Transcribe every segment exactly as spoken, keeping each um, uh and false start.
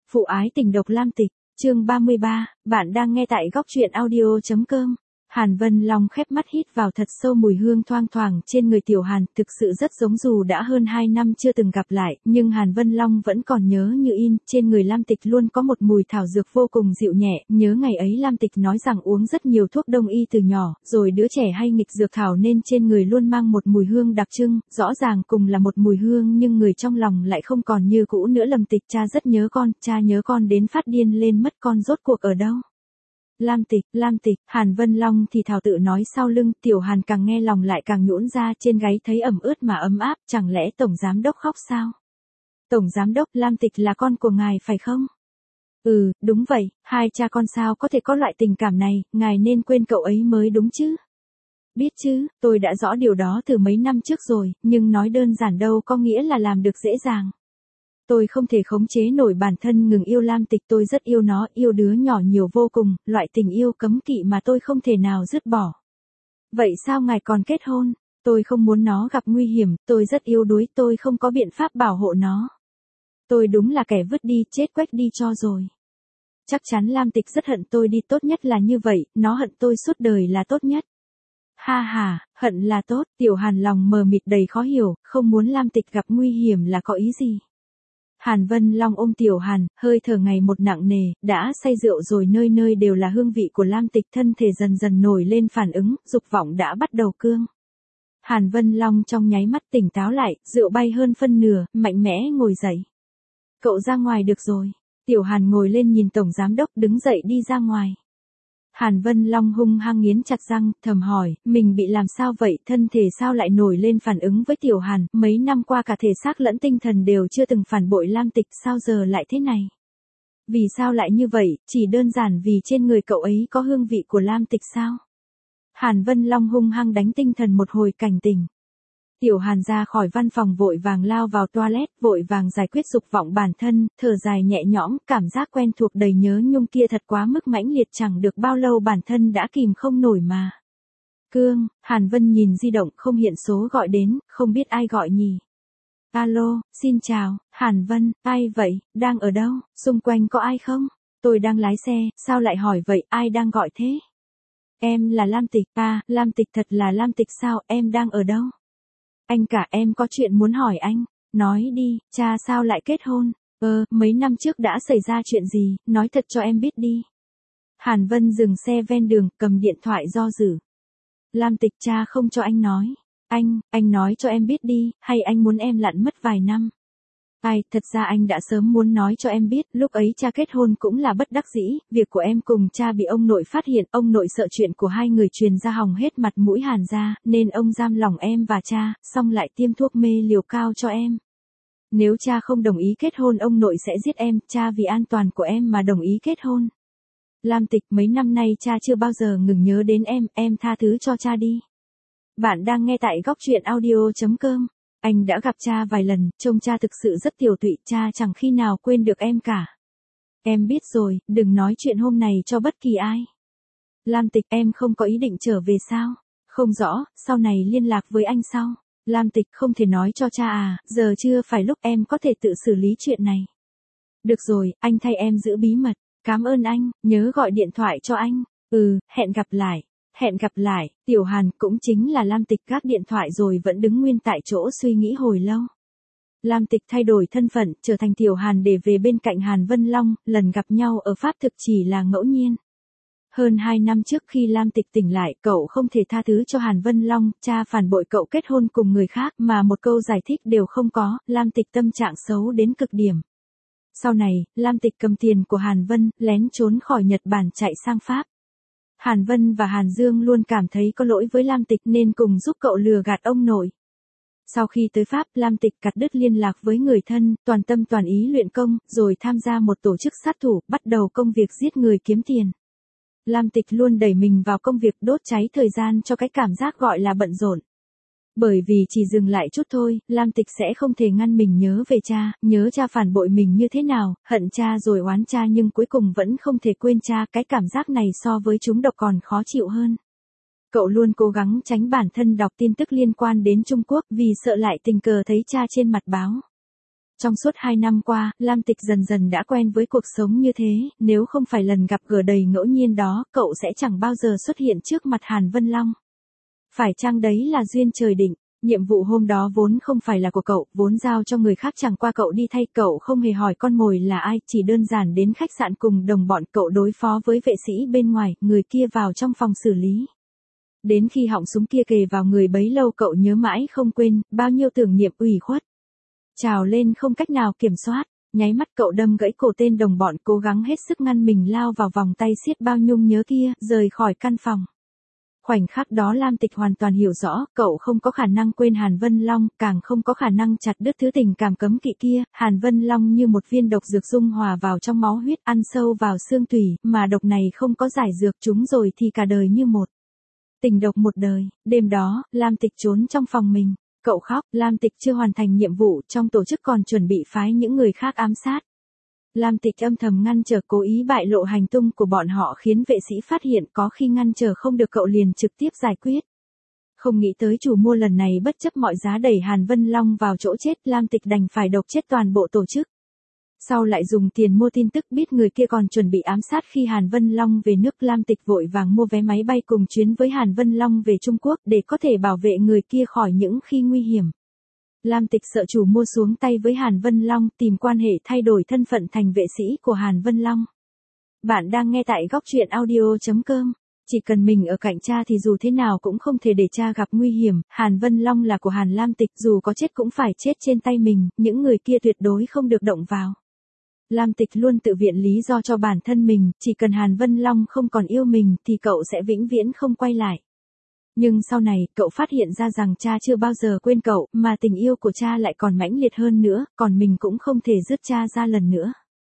Phụ ái tình độc Lam Tịch, chương ba mươi ba, bạn đang nghe tại góc truyện audio.com. Hàn Vân Long khép mắt hít vào thật sâu mùi hương thoang thoảng trên người Tiểu Hàn, thực sự rất giống dù đã hơn hai năm chưa từng gặp lại, nhưng Hàn Vân Long vẫn còn nhớ như in, trên người Lam Tịch luôn có một mùi thảo dược vô cùng dịu nhẹ, nhớ ngày ấy Lam Tịch nói rằng uống rất nhiều thuốc đông y từ nhỏ, rồi đứa trẻ hay nghịch dược thảo nên trên người luôn mang một mùi hương đặc trưng, rõ ràng cùng là một mùi hương nhưng người trong lòng lại không còn như cũ nữa. Lam Tịch, cha rất nhớ con, cha nhớ con đến phát điên lên mất, con rốt cuộc ở đâu? Lam Tịch, Lam Tịch, Hàn Vân Long thì thào tự nói sau lưng. Tiểu Hàn càng nghe lòng lại càng nhũn ra, trên gáy thấy ẩm ướt mà ấm áp, chẳng lẽ Tổng Giám Đốc khóc sao? Tổng Giám Đốc, Lam Tịch là con của ngài phải không? Ừ, đúng vậy, hai cha con sao có thể có loại tình cảm này, ngài nên quên cậu ấy mới đúng chứ? Biết chứ, tôi đã rõ điều đó từ mấy năm trước rồi, nhưng nói đơn giản đâu có nghĩa là làm được dễ dàng. Tôi không thể khống chế nổi bản thân ngừng yêu Lam Tịch, tôi rất yêu nó, yêu đứa nhỏ nhiều vô cùng, loại tình yêu cấm kỵ mà tôi không thể nào dứt bỏ. Vậy sao ngài còn kết hôn? Tôi không muốn nó gặp nguy hiểm, tôi rất yếu đuối, tôi không có biện pháp bảo hộ nó. Tôi đúng là kẻ vứt đi, chết quách đi cho rồi. Chắc chắn Lam Tịch rất hận tôi đi, tốt nhất là như vậy, nó hận tôi suốt đời là tốt nhất. Ha ha, hận là tốt. Tiểu Hàn lòng mờ mịt đầy khó hiểu, không muốn Lam Tịch gặp nguy hiểm là có ý gì? Hàn Vân Long ôm Tiểu Hàn, hơi thở ngày một nặng nề, đã say rượu rồi, nơi nơi đều là hương vị của Lam Tịch, thân thể dần dần nổi lên phản ứng, dục vọng đã bắt đầu cương. Hàn Vân Long trong nháy mắt tỉnh táo lại, rượu bay hơn phân nửa, mạnh mẽ ngồi dậy. Cậu ra ngoài được rồi. Tiểu Hàn ngồi lên nhìn Tổng Giám Đốc, đứng dậy đi ra ngoài. Hàn Vân Long hung hăng nghiến chặt răng, thầm hỏi, mình bị làm sao vậy, thân thể sao lại nổi lên phản ứng với Tiểu Hàn, mấy năm qua cả thể xác lẫn tinh thần đều chưa từng phản bội Lam Tịch, sao giờ lại thế này? Vì sao lại như vậy, chỉ đơn giản vì trên người cậu ấy có hương vị của Lam Tịch sao? Hàn Vân Long hung hăng đánh tinh thần một hồi cảnh tỉnh. Tiểu Hàn ra khỏi văn phòng vội vàng lao vào toilet, vội vàng giải quyết dục vọng bản thân, thở dài nhẹ nhõm, cảm giác quen thuộc đầy nhớ nhung kia thật quá mức mãnh liệt, chẳng được bao lâu bản thân đã kìm không nổi mà. Cương, Hàn Vân nhìn di động không hiện số gọi đến, không biết ai gọi nhỉ. Alo, xin chào, Hàn Vân, ai vậy, đang ở đâu, xung quanh có ai không? Tôi đang lái xe, sao lại hỏi vậy, ai đang gọi thế? Em là Lam Tịch, à, Lam Tịch, thật là Lam Tịch sao, em đang ở đâu? Anh cả, em có chuyện muốn hỏi anh. Nói đi, cha sao lại kết hôn? Ờ, mấy năm trước đã xảy ra chuyện gì, nói thật cho em biết đi. Hàn Vân dừng xe ven đường, cầm điện thoại do dự. Lam Tịch, cha không cho anh nói. Anh, anh nói cho em biết đi, hay anh muốn em lặn mất vài năm? Ai, thật ra anh đã sớm muốn nói cho em biết, lúc ấy cha kết hôn cũng là bất đắc dĩ, việc của em cùng cha bị ông nội phát hiện, ông nội sợ chuyện của hai người truyền ra hỏng hết mặt mũi Hàn gia, nên ông giam lòng em và cha, xong lại tiêm thuốc mê liều cao cho em. Nếu cha không đồng ý kết hôn ông nội sẽ giết em, cha vì an toàn của em mà đồng ý kết hôn. Lam Tịch, mấy năm nay cha chưa bao giờ ngừng nhớ đến em, em tha thứ cho cha đi. Bạn đang nghe tại góc truyện audio.com. Anh đã gặp cha vài lần, trông cha thực sự rất tiểu tụy, cha chẳng khi nào quên được em cả. Em biết rồi, đừng nói chuyện hôm này cho bất kỳ ai. Lam Tịch, em không có ý định trở về sao? Không rõ, sau này liên lạc với anh sau. Lam Tịch, không thể nói cho cha à, giờ chưa phải lúc, em có thể tự xử lý chuyện này. Được rồi, anh thay em giữ bí mật. Cảm ơn anh, nhớ gọi điện thoại cho anh. Ừ, hẹn gặp lại. Hẹn gặp lại. Tiểu Hàn, cũng chính là Lam Tịch, gác điện thoại rồi vẫn đứng nguyên tại chỗ suy nghĩ hồi lâu. Lam Tịch thay đổi thân phận, trở thành Tiểu Hàn để về bên cạnh Hàn Vân Long, lần gặp nhau ở Pháp thực chỉ là ngẫu nhiên. Hơn hai năm trước khi Lam Tịch tỉnh lại, cậu không thể tha thứ cho Hàn Vân Long, cha phản bội cậu kết hôn cùng người khác mà một câu giải thích đều không có, Lam Tịch tâm trạng xấu đến cực điểm. Sau này, Lam Tịch cầm tiền của Hàn Vân, lén trốn khỏi Nhật Bản chạy sang Pháp. Hàn Vân và Hàn Dương luôn cảm thấy có lỗi với Lam Tịch nên cùng giúp cậu lừa gạt ông nội. Sau khi tới Pháp, Lam Tịch cắt đứt liên lạc với người thân, toàn tâm toàn ý luyện công, rồi tham gia một tổ chức sát thủ, bắt đầu công việc giết người kiếm tiền. Lam Tịch luôn đẩy mình vào công việc, đốt cháy thời gian cho cái cảm giác gọi là bận rộn. Bởi vì chỉ dừng lại chút thôi, Lam Tịch sẽ không thể ngăn mình nhớ về cha, nhớ cha phản bội mình như thế nào, hận cha rồi oán cha nhưng cuối cùng vẫn không thể quên cha, cái cảm giác này so với trúng độc còn khó chịu hơn. Cậu luôn cố gắng tránh bản thân đọc tin tức liên quan đến Trung Quốc vì sợ lại tình cờ thấy cha trên mặt báo. Trong suốt hai năm qua, Lam Tịch dần dần đã quen với cuộc sống như thế, nếu không phải lần gặp gỡ đầy ngẫu nhiên đó, cậu sẽ chẳng bao giờ xuất hiện trước mặt Hàn Vân Long. Phải chăng đấy là duyên trời định? Nhiệm vụ hôm đó vốn không phải là của cậu, vốn giao cho người khác, chẳng qua cậu đi thay, cậu không hề hỏi con mồi là ai, chỉ đơn giản đến khách sạn cùng đồng bọn cậu đối phó với vệ sĩ bên ngoài, người kia vào trong phòng xử lý. Đến khi họng súng kia kề vào người bấy lâu cậu nhớ mãi không quên, bao nhiêu tưởng niệm ủy khuất trào lên không cách nào kiểm soát, nháy mắt cậu đâm gãy cổ tên đồng bọn cố gắng hết sức ngăn mình lao vào vòng tay siết bao nhung nhớ kia, rời khỏi căn phòng. Khoảnh khắc đó Lam Tịch hoàn toàn hiểu rõ, cậu không có khả năng quên Hàn Vân Long, càng không có khả năng chặt đứt thứ tình cảm cấm kỵ kia. Hàn Vân Long như một viên độc dược dung hòa vào trong máu huyết, ăn sâu vào xương tủy, mà độc này không có giải dược, chúng rồi thì cả đời như một tình độc một đời. Đêm đó, Lam Tịch trốn trong phòng mình. Cậu khóc, Lam Tịch chưa hoàn thành nhiệm vụ, trong tổ chức còn chuẩn bị phái những người khác ám sát. Lam Tịch âm thầm ngăn trở, cố ý bại lộ hành tung của bọn họ khiến vệ sĩ phát hiện, có khi ngăn trở không được cậu liền trực tiếp giải quyết. Không nghĩ tới chủ mưu lần này bất chấp mọi giá đẩy Hàn Vân Long vào chỗ chết, Lam Tịch đành phải độc chết toàn bộ tổ chức. Sau lại dùng tiền mua tin tức biết người kia còn chuẩn bị ám sát khi Hàn Vân Long về nước, Lam Tịch vội vàng mua vé máy bay cùng chuyến với Hàn Vân Long về Trung Quốc để có thể bảo vệ người kia khỏi những khi nguy hiểm. Lam Tịch sợ chủ mua xuống tay với Hàn Vân Long, tìm quan hệ thay đổi thân phận thành vệ sĩ của Hàn Vân Long. Bạn đang nghe tại góc truyện audio chấm com. Chỉ cần mình ở cạnh cha thì dù thế nào cũng không thể để cha gặp nguy hiểm. Hàn Vân Long là của Hàn Lam Tịch, dù có chết cũng phải chết trên tay mình, những người kia tuyệt đối không được động vào. Lam Tịch luôn tự viện lý do cho bản thân mình, chỉ cần Hàn Vân Long không còn yêu mình thì cậu sẽ vĩnh viễn không quay lại. Nhưng sau này, cậu phát hiện ra rằng cha chưa bao giờ quên cậu, mà tình yêu của cha lại còn mãnh liệt hơn nữa, còn mình cũng không thể dứt cha ra lần nữa.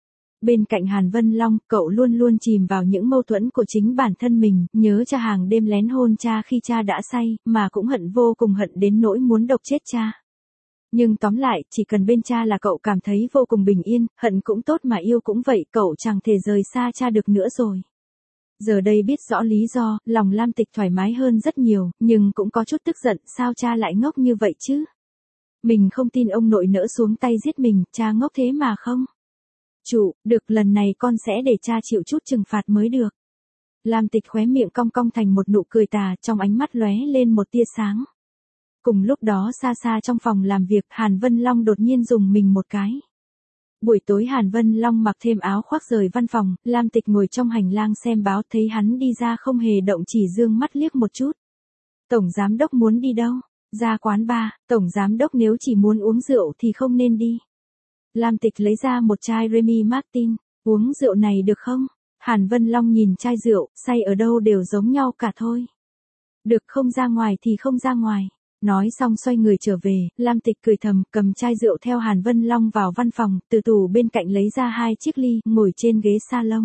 Bên cạnh Hàn Vân Long, cậu luôn luôn chìm vào những mâu thuẫn của chính bản thân mình, nhớ cha hàng đêm lén hôn cha khi cha đã say, mà cũng hận vô cùng, hận đến nỗi muốn độc chết cha. Nhưng tóm lại, chỉ cần bên cha là cậu cảm thấy vô cùng bình yên, hận cũng tốt mà yêu cũng vậy, cậu chẳng thể rời xa cha được nữa rồi. Giờ đây biết rõ lý do, lòng Lam Tịch thoải mái hơn rất nhiều, nhưng cũng có chút tức giận, sao cha lại ngốc như vậy chứ? Mình không tin ông nội nỡ xuống tay giết mình, cha ngốc thế mà không? Chủ, được, lần này con sẽ để cha chịu chút trừng phạt mới được. Lam Tịch khóe miệng cong cong thành một nụ cười tà, trong ánh mắt lóe lên một tia sáng. Cùng lúc đó xa xa trong phòng làm việc, Hàn Vân Long đột nhiên rùng mình một cái. Buổi tối Hàn Vân Long mặc thêm áo khoác rời văn phòng, Lam Tịch ngồi trong hành lang xem báo, thấy hắn đi ra không hề động, chỉ dương mắt liếc một chút. Tổng giám đốc muốn đi đâu? Ra quán bar. Tổng giám đốc nếu chỉ muốn uống rượu thì không nên đi. Lam Tịch lấy ra một chai Remy Martin, uống rượu này được không? Hàn Vân Long nhìn chai rượu, say ở đâu đều giống nhau cả thôi. Được, không ra ngoài thì không ra ngoài. Nói xong xoay người trở về, Lam Tịch cười thầm, cầm chai rượu theo Hàn Vân Long vào văn phòng, từ tủ bên cạnh lấy ra hai chiếc ly, ngồi trên ghế salon.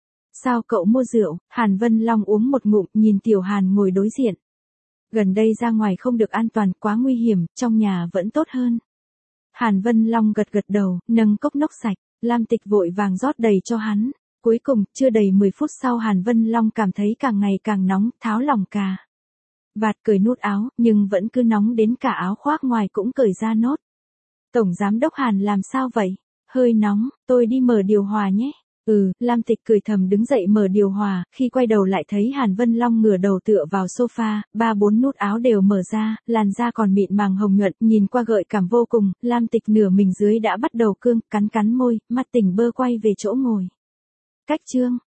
Sao cậu mua rượu? Hàn Vân Long uống một ngụm, nhìn Tiểu Hàn ngồi đối diện. Gần đây ra ngoài không được an toàn, quá nguy hiểm, trong nhà vẫn tốt hơn. Hàn Vân Long gật gật đầu, nâng cốc nốc sạch, Lam Tịch vội vàng rót đầy cho hắn. Cuối cùng, chưa đầy mười phút sau Hàn Vân Long cảm thấy càng ngày càng nóng, tháo lỏng cà vạt, cởi nút áo, nhưng vẫn cứ nóng đến cả áo khoác ngoài cũng cởi ra nốt. Tổng giám đốc Hàn làm sao vậy? Hơi nóng, tôi đi mở điều hòa nhé. Ừ, Lam Tịch cười thầm đứng dậy mở điều hòa, khi quay đầu lại thấy Hàn Vân Long ngửa đầu tựa vào sofa, ba bốn nút áo đều mở ra, làn da còn mịn màng hồng nhuận, nhìn qua gợi cảm vô cùng. Lam Tịch nửa mình dưới đã bắt đầu cương, cắn cắn môi, mắt tỉnh bơ quay về chỗ ngồi. Cách chương